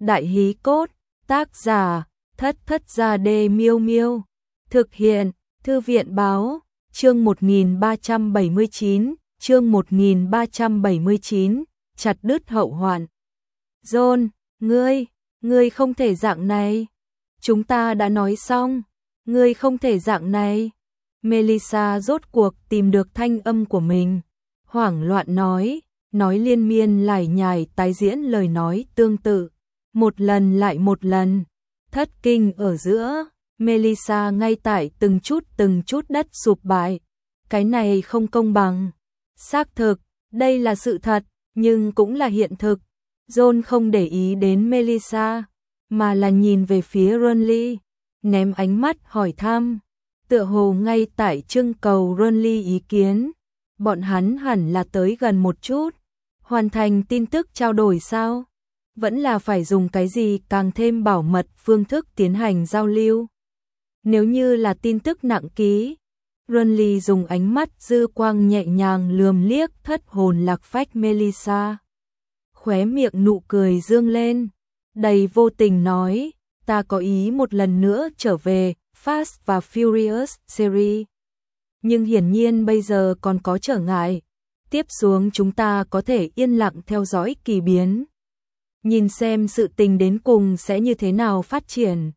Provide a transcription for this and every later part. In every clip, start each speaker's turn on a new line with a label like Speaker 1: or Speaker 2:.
Speaker 1: Đại hí cốt, tác giả, Thất Thất Gia Đê Miêu Miêu. Thực hiện, Thư viện báo, chương 1379, chương 1379, chặt đứt hậu hoạn. John, ngươi không thể dạng này. Chúng ta đã nói xong, ngươi không thể dạng này. Melissa rốt cuộc tìm được thanh âm của mình, hoảng loạn nói liên miên lải nhải tái diễn lời nói tương tự, một lần lại một lần. Thất kinh ở giữa, Melissa ngay tại từng chút đất sụp bại. Cái này không công bằng. Xác thực, đây là sự thật, nhưng cũng là hiện thực. John không để ý đến Melissa, mà là nhìn về phía Ronly, ném ánh mắt hỏi thăm, tựa hồ ngay tại trưng cầu Ronly ý kiến. Bọn hắn hẳn là tới gần một chút, hoàn thành tin tức trao đổi sao? Vẫn là phải dùng cái gì càng thêm bảo mật phương thức tiến hành giao lưu? Nếu như là tin tức nặng ký, Ronly dùng ánh mắt dư quang nhẹ nhàng lườm liếc thất hồn lạc phách Melissa. Khóe miệng nụ cười dương lên, đầy vô tình nói, ta có ý một lần nữa trở về Fast và Furious series. Nhưng hiển nhiên bây giờ còn có trở ngại. Tiếp xuống chúng ta có thể yên lặng theo dõi kỳ biến, nhìn xem sự tình đến cùng sẽ như thế nào phát triển.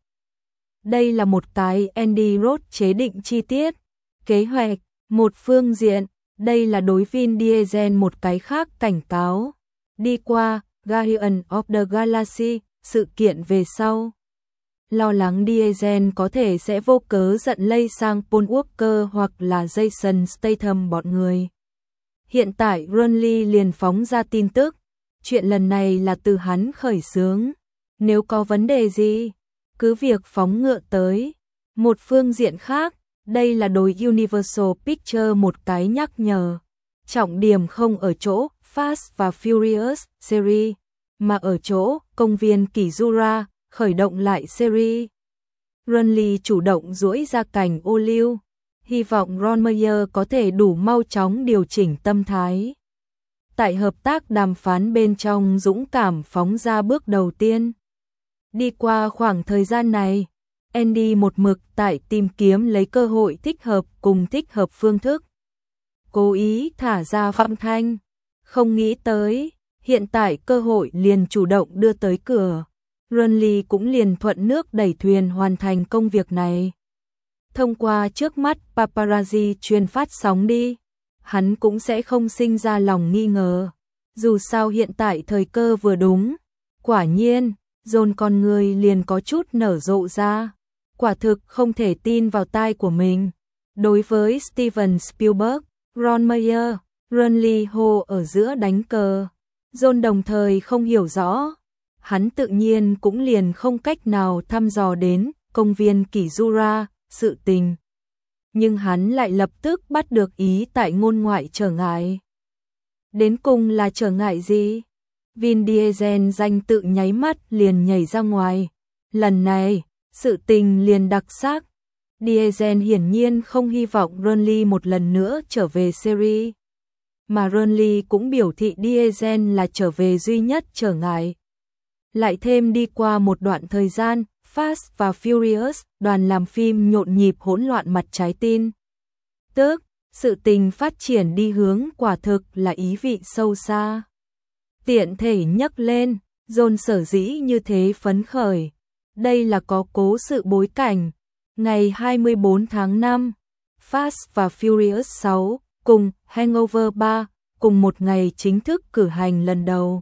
Speaker 1: Đây là một cái Andy Roth chế định chi tiết, kế hoạch, một phương diện, đây là đối Vin Diesel một cái khác cảnh cáo. Đi qua Guardians of the Galaxy, sự kiện về sau, lo lắng Diesel có thể sẽ vô cớ giận lây sang Paul Walker hoặc là Jason Statham bọn người. Hiện tại Ronly liền phóng ra tin tức, chuyện lần này là từ hắn khởi xướng. Nếu có vấn đề gì, cứ việc phóng ngựa tới. Một phương diện khác, đây là đối Universal Pictures một cái nhắc nhở. Trọng điểm không ở chỗ Fast và Furious series, mà ở chỗ công viên Kizura khởi động lại series. Ronly chủ động duỗi ra cành ô liu, hy vọng Ron Meyer có thể đủ mau chóng điều chỉnh tâm thái. Tại hợp tác đàm phán bên trong dũng cảm phóng ra bước đầu tiên. Đi qua khoảng thời gian này, Andy một mực tại tìm kiếm lấy cơ hội thích hợp cùng thích hợp phương thức. Cố ý thả ra Phạm Thanh, không nghĩ tới, hiện tại cơ hội liền chủ động đưa tới cửa. Ronly cũng liền thuận nước đẩy thuyền hoàn thành công việc này. Thông qua trước mắt paparazzi truyền phát sóng đi, hắn cũng sẽ không sinh ra lòng nghi ngờ. Dù sao hiện tại thời cơ vừa đúng. Quả nhiên, John con người liền có chút nở rộ ra. Quả thực không thể tin vào tai của mình. Đối với Steven Spielberg, Ron Meyer, Ronly Ho ở giữa đánh cờ, John đồng thời không hiểu rõ. Hắn tự nhiên cũng liền không cách nào thăm dò đến công viên Kizura, sự tình. Nhưng hắn lại lập tức bắt được ý tại ngôn ngoại trở ngại. Đến cùng là trở ngại gì? Vin Diesel danh tự nháy mắt liền nhảy ra ngoài. Lần này, sự tình liền đặc sắc. Diesel hiển nhiên không hy vọng Ronly một lần nữa trở về series. Mà Ronly cũng biểu thị Diesel là trở về duy nhất trở ngại. Lại thêm đi qua một đoạn thời gian, Fast và Furious, đoàn làm phim nhộn nhịp hỗn loạn mặt trái tin. Tức, sự tình phát triển đi hướng quả thực là ý vị sâu xa. Tiện thể nhắc lên, John sở dĩ như thế phấn khởi. Đây là có cố sự bối cảnh. Ngày 24 tháng 5, Fast và Furious 6 cùng Hangover 3 cùng một ngày chính thức cử hành lần đầu.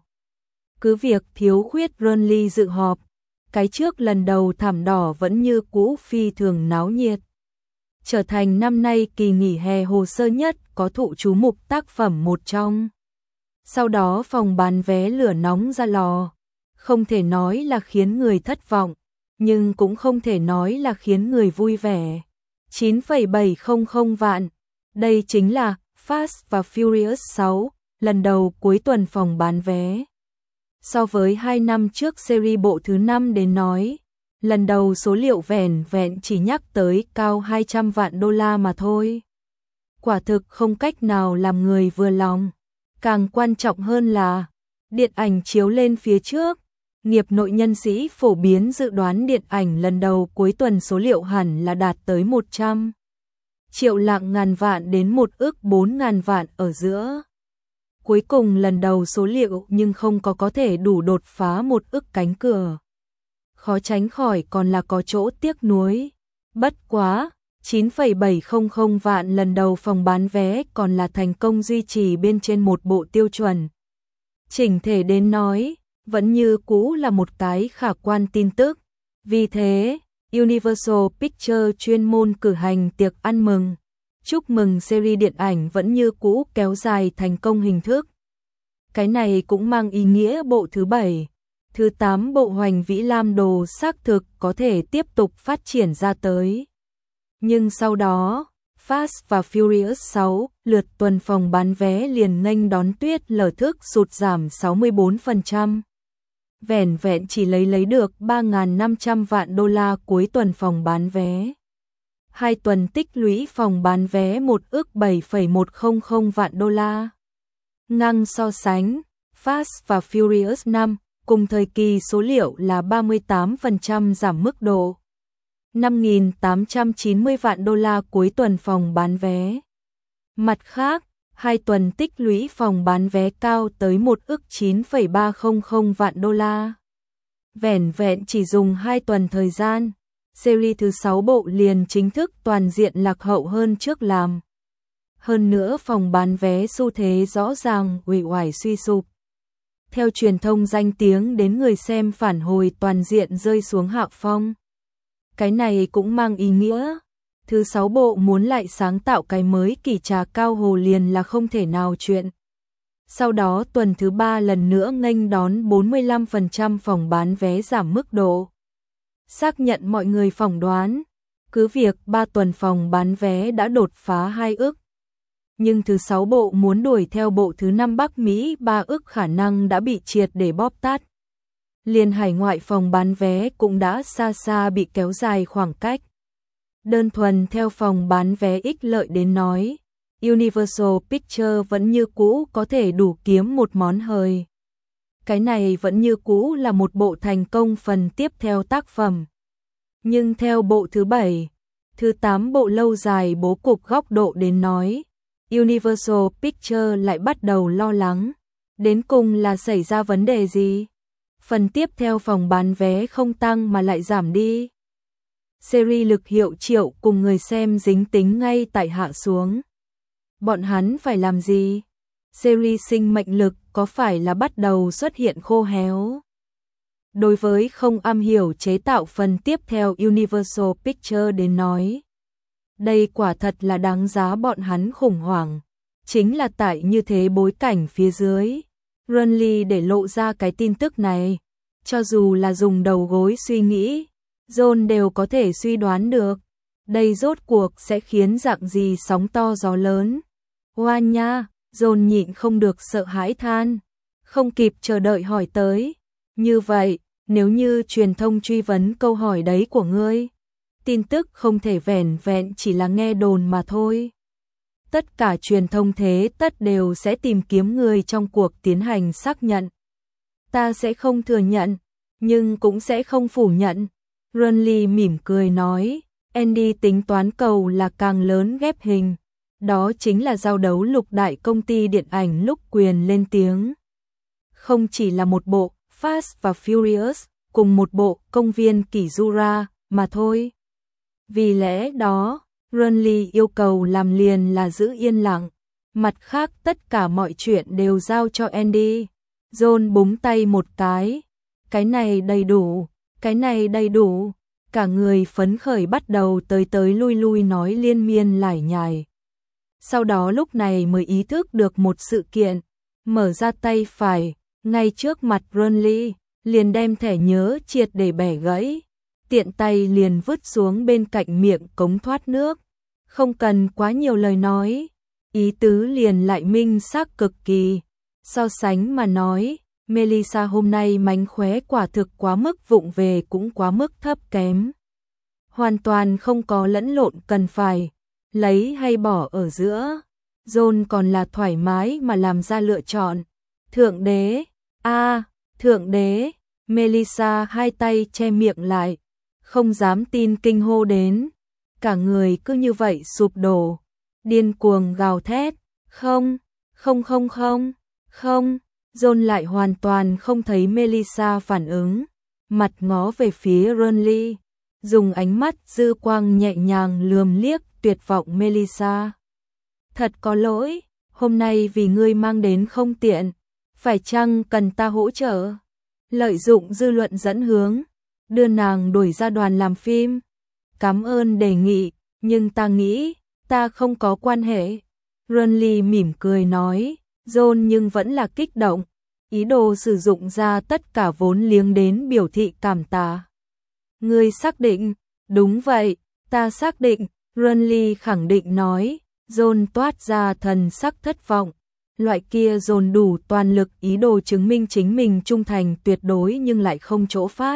Speaker 1: Cứ việc thiếu khuyết Ronly dự họp, cái trước lần đầu thảm đỏ vẫn như cũ phi thường náo nhiệt. Trở thành năm nay kỳ nghỉ hè hồ sơ nhất có thụ chú mục tác phẩm một trong. Sau đó phòng bán vé lửa nóng ra lò. Không thể nói là khiến người thất vọng, nhưng cũng không thể nói là khiến người vui vẻ. 9,700 vạn. Đây chính là Fast và Furious 6, lần đầu cuối tuần phòng bán vé. So với 2 năm trước series bộ thứ 5 đến nói, lần đầu số liệu vẻn vẹn chỉ nhắc tới cao 200 vạn đô la mà thôi. Quả thực không cách nào làm người vừa lòng. Càng quan trọng hơn là, điện ảnh chiếu lên phía trước, Nghiệp nội nhân sĩ phổ biến dự đoán điện ảnh lần đầu cuối tuần số liệu hẳn là đạt tới 100 triệu lạng ngàn vạn đến 1 ức 4 ngàn vạn ở giữa. Cuối cùng lần đầu số liệu nhưng không có thể đủ đột phá 1 ức cánh cửa. Khó tránh khỏi còn là có chỗ tiếc nuối. Bất quá, 9,700 vạn lần đầu phòng bán vé còn là thành công duy trì bên trên một bộ tiêu chuẩn. Chỉnh thể đến nói, vẫn như cũ là một cái khả quan tin tức. Vì thế, Universal Pictures chuyên môn cử hành tiệc ăn mừng. Chúc mừng series điện ảnh vẫn như cũ kéo dài thành công hình thức. Cái này cũng mang ý nghĩa bộ thứ 7, thứ 8 bộ Hoành Vĩ Lam Đồ xác thực có thể tiếp tục phát triển ra tới. Nhưng sau đó, Fast và Furious 6 lượt tuần phòng bán vé liền nghênh đón tuyết lở thức sụt giảm 64%. Vẻn vẹn chỉ lấy được 3.500 vạn đô la cuối tuần phòng bán vé. 2 tuần tích lũy phòng bán vé 1 ức 7,100 vạn đô la. Ngang so sánh, Fast và Furious 5 cùng thời kỳ số liệu là 38% giảm mức độ. 5.890 vạn đô la cuối tuần phòng bán vé. Mặt khác, 2 tuần tích lũy phòng bán vé cao tới 1 ức 9,300 vạn đô la. Vẻn vẹn chỉ dùng 2 tuần thời gian, series thứ 6 bộ liền chính thức toàn diện lạc hậu hơn trước làm. Hơn nữa phòng bán vé xu thế rõ ràng uể oải suy sụp. Theo truyền thông danh tiếng đến người xem phản hồi toàn diện rơi xuống hạ phong. Cái này cũng mang ý nghĩa, thứ 6 bộ muốn lại sáng tạo cái mới kỳ trà cao hồ liền là không thể nào chuyện. Sau đó tuần thứ 3 lần nữa nghênh đón 45% phòng bán vé giảm mức độ. Xác nhận mọi người phỏng đoán, cứ việc 3 tuần phòng bán vé đã đột phá 2 ức. Nhưng thứ 6 bộ muốn đuổi theo bộ thứ 5 Bắc Mỹ 3 ức khả năng đã bị triệt để bóp tát. Liền hải ngoại phòng bán vé cũng đã xa xa bị kéo dài khoảng cách. Đơn thuần theo phòng bán vé ích lợi đến nói, Universal Pictures vẫn như cũ có thể đủ kiếm một món hời. Cái này vẫn như cũ là một bộ thành công phần tiếp theo tác phẩm. Nhưng theo bộ thứ 7, thứ 8 bộ lâu dài bố cục góc độ đến nói, Universal Pictures lại bắt đầu lo lắng. Đến cùng là xảy ra vấn đề gì? Phần tiếp theo phòng bán vé không tăng mà lại giảm đi. Series lực hiệu triệu cùng người xem dính tính ngay tại hạ xuống. Bọn hắn phải làm gì? Series sinh mệnh lực có phải là bắt đầu xuất hiện khô héo? Đối với không am hiểu chế tạo phần tiếp theo Universal Pictures đến nói, đây quả thật là đáng giá bọn hắn khủng hoảng. Chính là tại như thế bối cảnh phía dưới, Runley để lộ ra cái tin tức này, cho dù là dùng đầu gối suy nghĩ, John đều có thể suy đoán được, đây rốt cuộc sẽ khiến dạng gì sóng to gió lớn. Hoa nha, John nhịn không được sợ hãi than, không kịp chờ đợi hỏi tới. Như vậy, nếu như truyền thông truy vấn câu hỏi đấy của ngươi, tin tức không thể vẻn vẹn chỉ là nghe đồn mà thôi. Tất cả truyền thông thế tất đều sẽ tìm kiếm người trong cuộc tiến hành xác nhận. Ta sẽ không thừa nhận, nhưng cũng sẽ không phủ nhận. Runley mỉm cười nói, Andy tính toán cầu là càng lớn ghép hình. Đó chính là giao đấu lục đại công ty điện ảnh lúc quyền lên tiếng. Không chỉ là một bộ Fast và Furious, cùng một bộ Công viên Kỷ Jura mà thôi. Vì lẽ đó, Runley yêu cầu làm liền là giữ yên lặng. Mặt khác tất cả mọi chuyện đều giao cho Andy. John búng tay một cái này đầy đủ, cái này đầy đủ. Cả người phấn khởi bắt đầu tới lui lui nói liên miên lải nhải. Sau đó lúc này mới ý thức được một sự kiện, mở ra tay phải, ngay trước mặt Runley, liền đem thẻ nhớ triệt để bẻ gãy, tiện tay liền vứt xuống bên cạnh miệng cống thoát nước. Không cần quá nhiều lời nói, ý tứ liền lại minh xác cực kỳ. So sánh mà nói, Melissa hôm nay mánh khóe quả thực quá mức vụng về cũng quá mức thấp kém. Hoàn toàn không có lẫn lộn cần phải lấy hay bỏ ở giữa. John còn là thoải mái mà làm ra lựa chọn. Thượng đế, Thượng đế, Melissa hai tay che miệng lại, không dám tin kinh hô đến. Cả người cứ như vậy sụp đổ, điên cuồng gào thét, không, không không không, không. John lại hoàn toàn không thấy Melissa phản ứng, mặt ngó về phía Renly, dùng ánh mắt dư quang nhẹ nhàng lườm liếc tuyệt vọng Melissa. Thật có lỗi, hôm nay vì ngươi mang đến không tiện, phải chăng cần ta hỗ trợ? Lợi dụng dư luận dẫn hướng, đưa nàng đuổi ra đoàn làm phim. Cảm ơn đề nghị, nhưng ta nghĩ, ta không có quan hệ. Renly mỉm cười nói, John nhưng vẫn là kích động, ý đồ sử dụng ra tất cả vốn liếng đến biểu thị cảm tạ. Ngươi xác định? Đúng vậy, ta xác định, Renly khẳng định nói. John toát ra thần sắc thất vọng. Loại kia dồn đủ toàn lực ý đồ chứng minh chính mình trung thành tuyệt đối nhưng lại không chỗ phát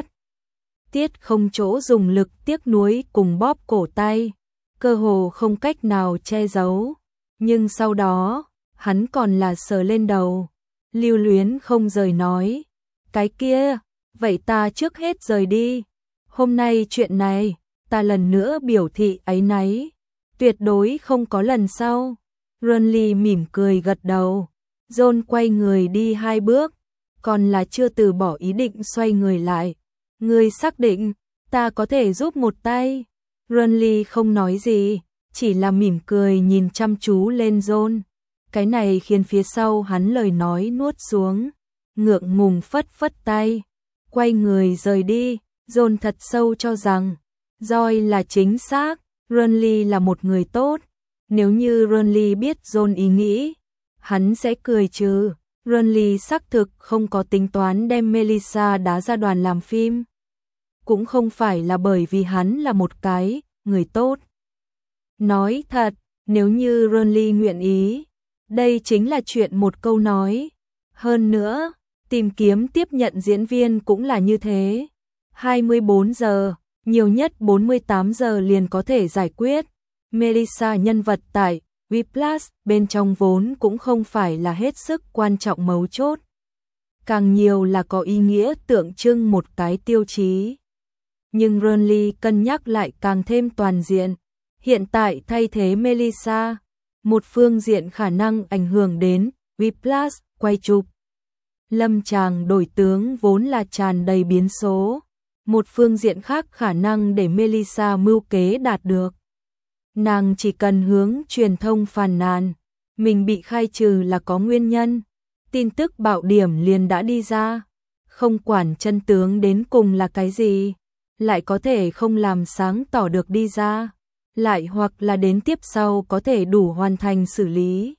Speaker 1: tiết, không chỗ dùng lực, tiếc nuối cùng bóp cổ tay, cơ hồ không cách nào che giấu. Nhưng sau đó, hắn còn là sờ lên đầu, lưu luyến không rời nói, cái kia, vậy ta trước hết rời đi. Hôm nay chuyện này, ta lần nữa biểu thị áy náy, tuyệt đối không có lần sau. Renly mỉm cười gật đầu. John quay người đi 2 bước, còn là chưa từ bỏ ý định xoay người lại. Ngươi xác định, ta có thể giúp một tay. Renly không nói gì, chỉ là mỉm cười nhìn chăm chú lên John. Cái này khiến phía sau hắn lời nói nuốt xuống, ngượng ngùng phất phất tay, quay người rời đi. John thật sâu cho rằng, Joy là chính xác, Renly là một người tốt. Nếu như Renly biết John ý nghĩ, hắn sẽ cười trừ. Renly xác thực không có tính toán đem Melissa đá ra đoàn làm phim. Cũng không phải là bởi vì hắn là một cái người tốt. Nói thật, nếu như Renly nguyện ý, đây chính là chuyện một câu nói. Hơn nữa, tìm kiếm tiếp nhận diễn viên cũng là như thế. 24 giờ, nhiều nhất 48 giờ liền có thể giải quyết. Melissa nhân vật tại Whiplash bên trong vốn cũng không phải là hết sức quan trọng mấu chốt. Càng nhiều là có ý nghĩa tượng trưng một cái tiêu chí. Nhưng Renly cân nhắc lại càng thêm toàn diện. Hiện tại thay thế Melissa, một phương diện khả năng ảnh hưởng đến Whiplash quay chụp. Lâm Tràng đổi tướng vốn là tràn đầy biến số. Một phương diện khác khả năng để Melissa mưu kế đạt được. Nàng chỉ cần hướng truyền thông phàn nàn, mình bị khai trừ là có nguyên nhân. Tin tức bạo điểm liền đã đi ra. Không quản chân tướng đến cùng là cái gì, lại có thể không làm sáng tỏ được đi ra. Lại hoặc là đến tiếp sau có thể đủ hoàn thành xử lý.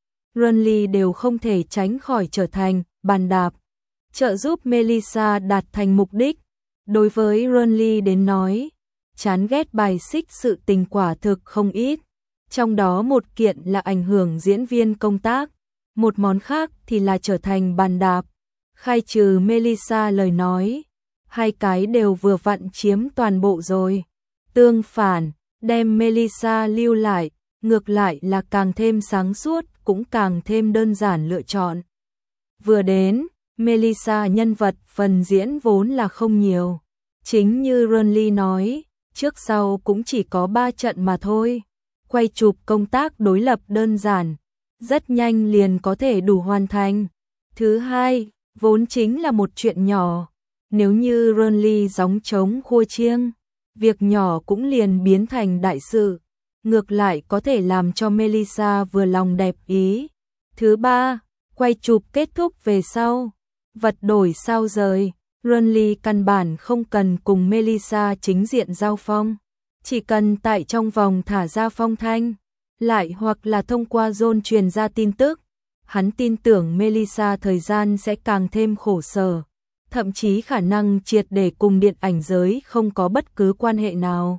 Speaker 1: Renly đều không thể tránh khỏi trở thành bàn đạp, trợ giúp Melissa đạt thành mục đích. Đối với Renly đến nói, chán ghét bài xích sự tình quả thực không ít. Trong đó một kiện là ảnh hưởng diễn viên công tác, một món khác thì là trở thành bàn đạp. Khai trừ Melissa lời nói, hai cái đều vừa vặn chiếm toàn bộ rồi. Tương phản, đem Melissa lưu lại, ngược lại là càng thêm sáng suốt, cũng càng thêm đơn giản lựa chọn. Vừa đến, Melissa nhân vật phần diễn vốn là không nhiều. Chính như Renly nói, trước sau cũng chỉ có 3 trận mà thôi. Quay chụp công tác đối lập đơn giản, rất nhanh liền có thể đủ hoàn thành. Thứ hai, vốn chính là một chuyện nhỏ. Nếu như Renly gióng trống khua chiêng, việc nhỏ cũng liền biến thành đại sự. Ngược lại có thể làm cho Melissa vừa lòng đẹp ý. Thứ ba, quay chụp kết thúc về sau, vật đổi sao rời. Renly căn bản không cần cùng Melissa chính diện giao phong, chỉ cần tại trong vòng thả ra phong thanh, lại hoặc là thông qua John truyền ra tin tức. Hắn tin tưởng Melissa thời gian sẽ càng thêm khổ sở, thậm chí khả năng triệt để cùng điện ảnh giới không có bất cứ quan hệ nào.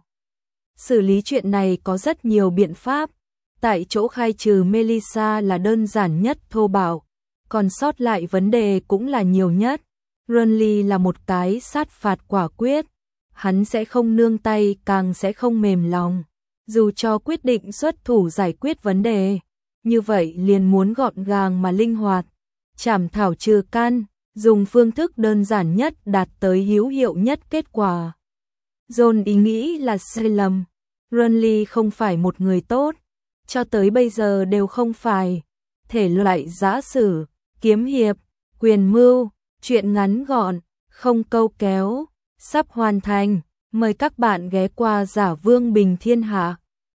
Speaker 1: Xử lý chuyện này có rất nhiều biện pháp, tại chỗ khai trừ Melissa là đơn giản nhất thô bạo, còn sót lại vấn đề cũng là nhiều nhất. Renly là một cái sát phạt quả quyết, hắn sẽ không nương tay càng sẽ không mềm lòng. Dù cho quyết định xuất thủ giải quyết vấn đề, như vậy liền muốn gọn gàng mà linh hoạt, chảm thảo trừ căn, dùng phương thức đơn giản nhất đạt tới hữu hiệu nhất kết quả. John ý nghĩ là sai lầm. Renly không phải một người tốt, cho tới bây giờ đều không phải. Thể loại giã sử, kiếm hiệp, quyền mưu, truyện ngắn gọn, không câu kéo, sắp hoàn thành. Mời các bạn ghé qua Giả Vương Bình Thiên Hạ.